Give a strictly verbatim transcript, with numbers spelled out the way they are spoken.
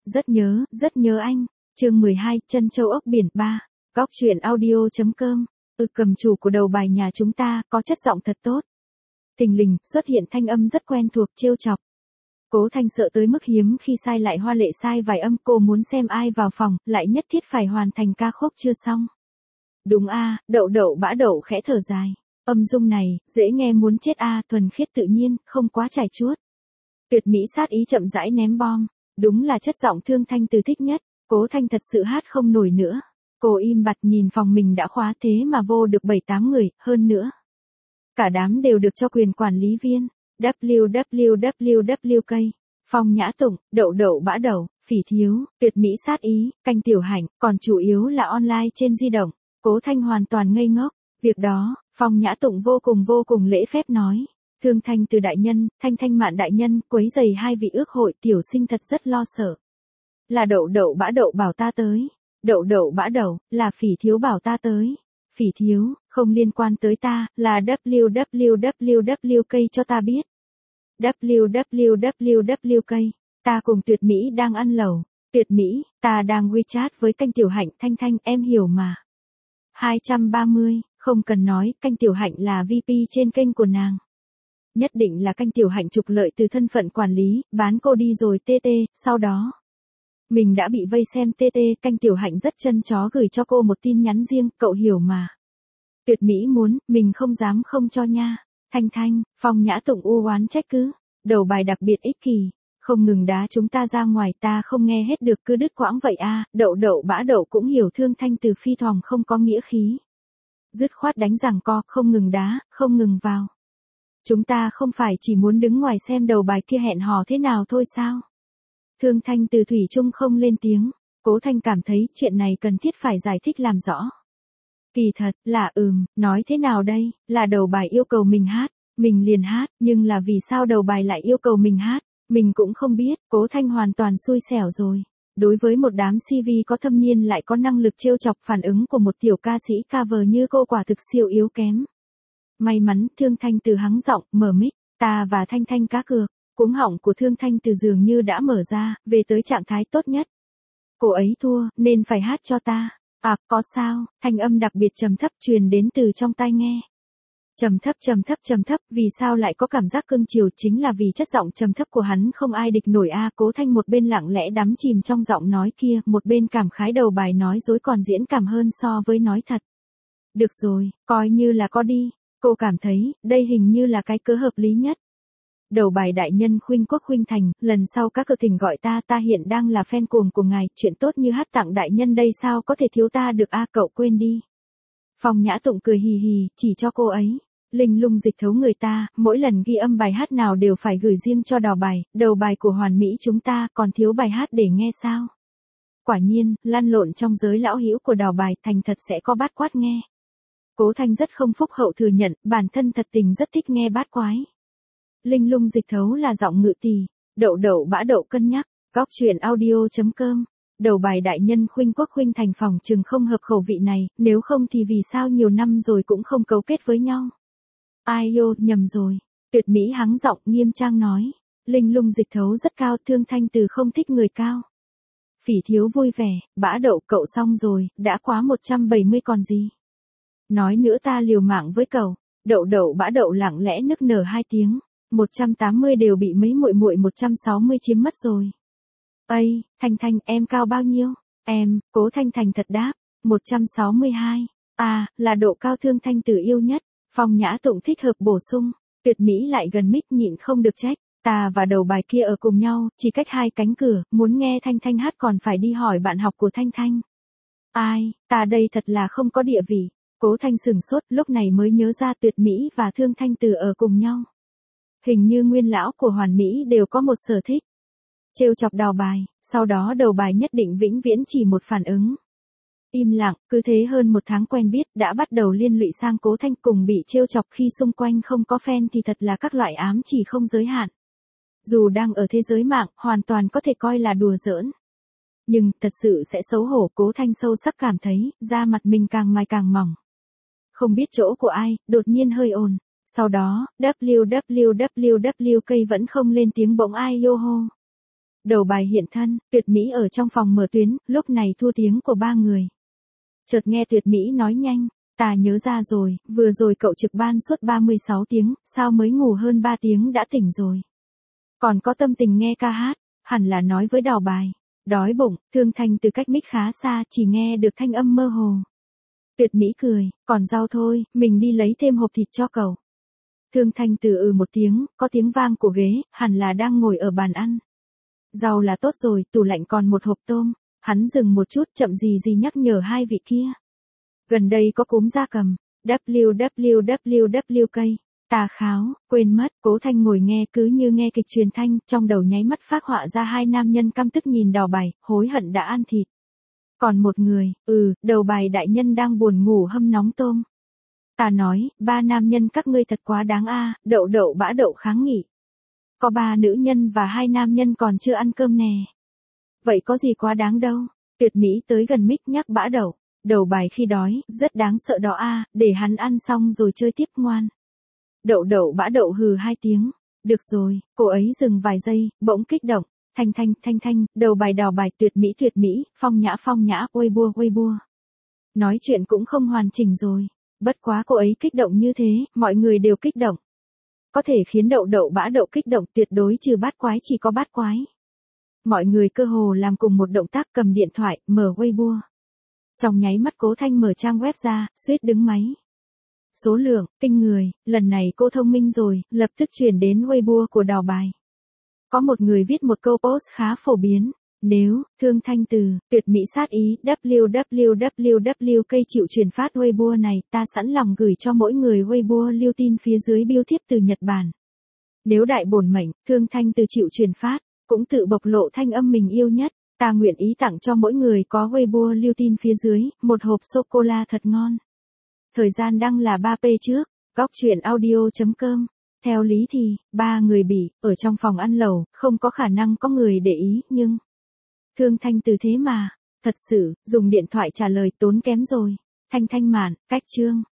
Rất nhớ, rất nhớ anh. Chương mười hai, Chân châu ốc biển ba. Góc truyện audio.com. Ừ, cầm chủ của đầu bài nhà chúng ta, có chất giọng thật tốt. Thình lình, xuất hiện thanh âm rất quen thuộc, trêu chọc. Cố Thanh sợ tới mức hiếm khi sai lại hoa lệ sai vài âm, cô muốn xem ai vào phòng, lại nhất thiết phải hoàn thành ca khúc chưa xong. Đúng a, đậu đậu bã đậu khẽ thở dài. Âm dung này, dễ nghe muốn chết a, thuần khiết tự nhiên, không quá trải chuốt. Tuyệt mỹ sát ý chậm rãi ném bom. Đúng là chất giọng Thương Thanh Từ thích nhất. Cố Thanh thật sự hát không nổi nữa. Cô im bặt nhìn phòng mình đã khóa thế mà vô được bảy tám người, hơn nữa. Cả đám đều được cho quyền quản lý viên. W W W W K, Phong Nhã Tụng, Đậu Đậu Bã Đậu, Phỉ Thiếu, Tuyệt Mỹ Sát Ý, Canh Tiểu Hạnh, còn chủ yếu là online trên di động. Cố Thanh hoàn toàn ngây ngốc. Việc đó, Phong Nhã Tụng vô cùng vô cùng lễ phép nói. Thương Thanh Từ đại nhân, Thanh Thanh Mạn đại nhân, quấy giày hai vị ước hội, tiểu sinh thật rất lo sợ. Là Đậu Đậu Bã Đậu bảo ta tới. Đậu Đậu Bã Đậu, là Phỉ Thiếu bảo ta tới. Phỉ Thiếu, không liên quan tới ta, là W W W W K cho ta biết. W W W W K, ta cùng Tuyệt Mỹ đang ăn lẩu. Tuyệt Mỹ, ta đang WeChat với Canh Tiểu Hạnh, Thanh Thanh, em hiểu mà. hai trăm ba mươi, không cần nói, Canh Tiểu Hạnh là V P trên kênh của nàng. Nhất định là Canh Tiểu Hạnh trục lợi từ thân phận quản lý, bán cô đi rồi tê tê, sau đó. Mình đã bị vây xem tê tê, Canh Tiểu Hạnh rất chân chó gửi cho cô một tin nhắn riêng, cậu hiểu mà. Tuyệt Mỹ muốn, mình không dám không cho nha. Thanh Thanh, Phong Nhã Tụng u oán trách cứ. Đầu bài đặc biệt ích kỷ, không ngừng đá chúng ta ra ngoài, ta không nghe hết được cứ đứt quãng vậy a. Đậu Đậu Bã Đậu cũng hiểu Thương Thanh Từ phi thoòng không có nghĩa khí. Dứt khoát đánh giằng co, không ngừng đá, không ngừng vào. Chúng ta không phải chỉ muốn đứng ngoài xem đầu bài kia hẹn hò thế nào thôi sao? Thương Thanh Từ thủy chung không lên tiếng. Cố Thanh cảm thấy chuyện này cần thiết phải giải thích làm rõ. Kỳ thật, là ừm, nói thế nào đây, là đầu bài yêu cầu mình hát, mình liền hát, nhưng là vì sao đầu bài lại yêu cầu mình hát, mình cũng không biết. Cố Thanh hoàn toàn xui xẻo rồi. Đối với một đám xê vê có thâm niên lại có năng lực trêu chọc, phản ứng của một tiểu ca sĩ cover như cô quả thực siêu yếu kém. May mắn, Thương Thanh Từ hắng giọng, mở mic, ta và Thanh Thanh cá cược. Cuống họng của Thương Thanh Từ dường như đã mở ra, về tới trạng thái tốt nhất. Cô ấy thua, nên phải hát cho ta. À, có sao? Thanh âm đặc biệt trầm thấp truyền đến từ trong tai nghe. Trầm thấp trầm thấp trầm thấp, vì sao lại có cảm giác cưng chiều, chính là vì chất giọng trầm thấp của hắn không ai địch nổi a. Cố Thanh một bên lặng lẽ đắm chìm trong giọng nói kia, một bên cảm khái đầu bài nói dối còn diễn cảm hơn so với nói thật. Được rồi, coi như là có đi. Cô cảm thấy, đây hình như là cái cớ hợp lý nhất. Đầu bài đại nhân khuynh quốc khuynh thành, lần sau các cờ thỉnh gọi ta, ta hiện đang là fan cuồng của ngài, chuyện tốt như hát tặng đại nhân đây sao có thể thiếu ta được a, cậu quên đi. Phong Nhã Tụng cười hì hì, chỉ cho cô ấy. Linh lung dịch thấu người ta, mỗi lần ghi âm bài hát nào đều phải gửi riêng cho đào bài, đầu bài của hoàn mỹ chúng ta còn thiếu bài hát để nghe sao. Quả nhiên, lăn lộn trong giới lão hữu của đào bài thành thật sẽ có bát quát nghe. Cố Thanh rất không phúc hậu thừa nhận, bản thân thật tình rất thích nghe bát quái. Linh lung dịch thấu là giọng ngự tỳ, Đậu Đậu Bã Đậu cân nhắc. Góc truyện audio.com. Đầu bài đại nhân khuynh quốc khuynh thành phòng chừng không hợp khẩu vị này, nếu không thì vì sao nhiều năm rồi cũng không cấu kết với nhau. Ai yo, nhầm rồi. Tuyệt Mỹ hắng giọng nghiêm trang nói. Linh lung dịch thấu rất cao, Thương Thanh Từ không thích người cao. Phỉ Thiếu vui vẻ, Bã Đậu cậu xong rồi, đã quá một trăm bảy mươi còn gì. Nói nữa ta liều mạng với cậu. Đậu Đậu Bã Đậu lặng lẽ nức nở hai tiếng. một trăm tám mươi đều bị mấy muội muội một trăm sáu mươi chiếm mất rồi. Ây, Thanh Thanh, em cao bao nhiêu? Em, Cố Thanh thành thật đáp, một trăm sáu mươi hai. À, là độ cao Thương Thanh Từ yêu nhất. Phong Nhã Tụng thích hợp bổ sung. Tuyệt Mỹ lại gần mic nhịn không được trách. Ta và đầu bài kia ở cùng nhau, chỉ cách hai cánh cửa, muốn nghe Thanh Thanh hát còn phải đi hỏi bạn học của Thanh Thanh. Ai, ta đây thật là không có địa vị. Cố Thanh sừng sốt, lúc này mới nhớ ra Tuyệt Mỹ và Thương Thanh Từ ở cùng nhau. Hình như nguyên lão của hoàn mỹ đều có một sở thích. Trêu chọc đào bài, sau đó đầu bài nhất định vĩnh viễn chỉ một phản ứng. Im lặng, cứ thế hơn một tháng quen biết đã bắt đầu liên lụy sang Cố Thanh, cùng bị trêu chọc khi xung quanh không có fan thì thật là các loại ám chỉ không giới hạn. Dù đang ở thế giới mạng, hoàn toàn có thể coi là đùa giỡn. Nhưng, thật sự sẽ xấu hổ, Cố Thanh sâu sắc cảm thấy, da mặt mình càng mài càng mỏng. Không biết chỗ của ai, đột nhiên hơi ồn. Sau đó, W W W W K vẫn không lên tiếng bỗng ai yo hô. đầu bài hiện thân, Tuyệt Mỹ ở trong phòng mở tuyến, lúc này thua tiếng của ba người. Chợt nghe Tuyệt Mỹ nói nhanh, ta nhớ ra rồi, vừa rồi cậu trực ban suốt ba mươi sáu tiếng, sao mới ngủ hơn ba tiếng đã tỉnh rồi. Còn có tâm tình nghe ca hát, hẳn là nói với đào bài. Đói bụng, Thương Thanh từ cách mic khá xa, chỉ nghe được thanh âm mơ hồ. Tuyệt Mỹ cười, còn rau thôi, mình đi lấy thêm hộp thịt cho cậu. Thương Thanh từ ừ một tiếng, có tiếng vang của ghế, hẳn là đang ngồi ở bàn ăn. Rau là tốt rồi, tủ lạnh còn một hộp tôm. Hắn dừng một chút, chậm gì gì nhắc nhở hai vị kia. Gần đây có cúm gia cầm. W W W W cây. Tà kháo, quên mất, Cố Thanh ngồi nghe cứ như nghe kịch truyền thanh, trong đầu nháy mắt phác họa ra hai nam nhân căm tức nhìn đào bài, hối hận đã ăn thịt. Còn một người, ừ, đầu bài đại nhân đang buồn ngủ hâm nóng tôm. Ta nói, ba nam nhân các ngươi thật quá đáng a, đậu đậu bã đậu kháng nghị. Có ba nữ nhân và hai nam nhân còn chưa ăn cơm nè. Vậy có gì quá đáng đâu. Tuyệt Mỹ tới gần mic nhắc bã đậu. Đầu bài khi đói, rất đáng sợ đó a, để hắn ăn xong rồi chơi tiếp ngoan. Đậu đậu bã đậu hừ hai tiếng. Được rồi, cô ấy dừng vài giây, bỗng kích động. Thanh thanh, thanh thanh, đầu bài đào bài, Tuyệt Mỹ tuyệt mỹ, phong nhã phong nhã, uây bua uây bua. Nói chuyện cũng không hoàn chỉnh rồi. Bất quá cô ấy kích động như thế, mọi người đều kích động. Có thể khiến đậu đậu bã đậu kích động tuyệt đối trừ bát quái chỉ có bát quái. Mọi người cơ hồ làm cùng một động tác cầm điện thoại, mở Weibo. Trong nháy mắt Cố Thanh mở trang web ra, suýt đứng máy. Số lượng, kinh người, lần này cô thông minh rồi, lập tức chuyển đến Weibo của đào bài. Có một người viết một câu post khá phổ biến. Nếu, Thương Thanh từ, Tuyệt Mỹ sát ý, W W W W cây chịu truyền phát Weibo này, ta sẵn lòng gửi cho mỗi người Weibo lưu tin phía dưới biêu thiếp từ Nhật Bản. Nếu đại bổn mệnh, Thương Thanh từ chịu truyền phát, cũng tự bộc lộ thanh âm mình yêu nhất, ta nguyện ý tặng cho mỗi người có Weibo lưu tin phía dưới, một hộp sô-cô-la thật ngon. Thời gian đăng là ba p trước, góc truyện audio chấm com. Theo lý thì, ba người Bỉ, ở trong phòng ăn lẩu, không có khả năng có người để ý, nhưng... Thương Thanh từ thế mà, thật sự, dùng điện thoại trả lời tốn kém rồi. Thanh thanh mạn, cách chương.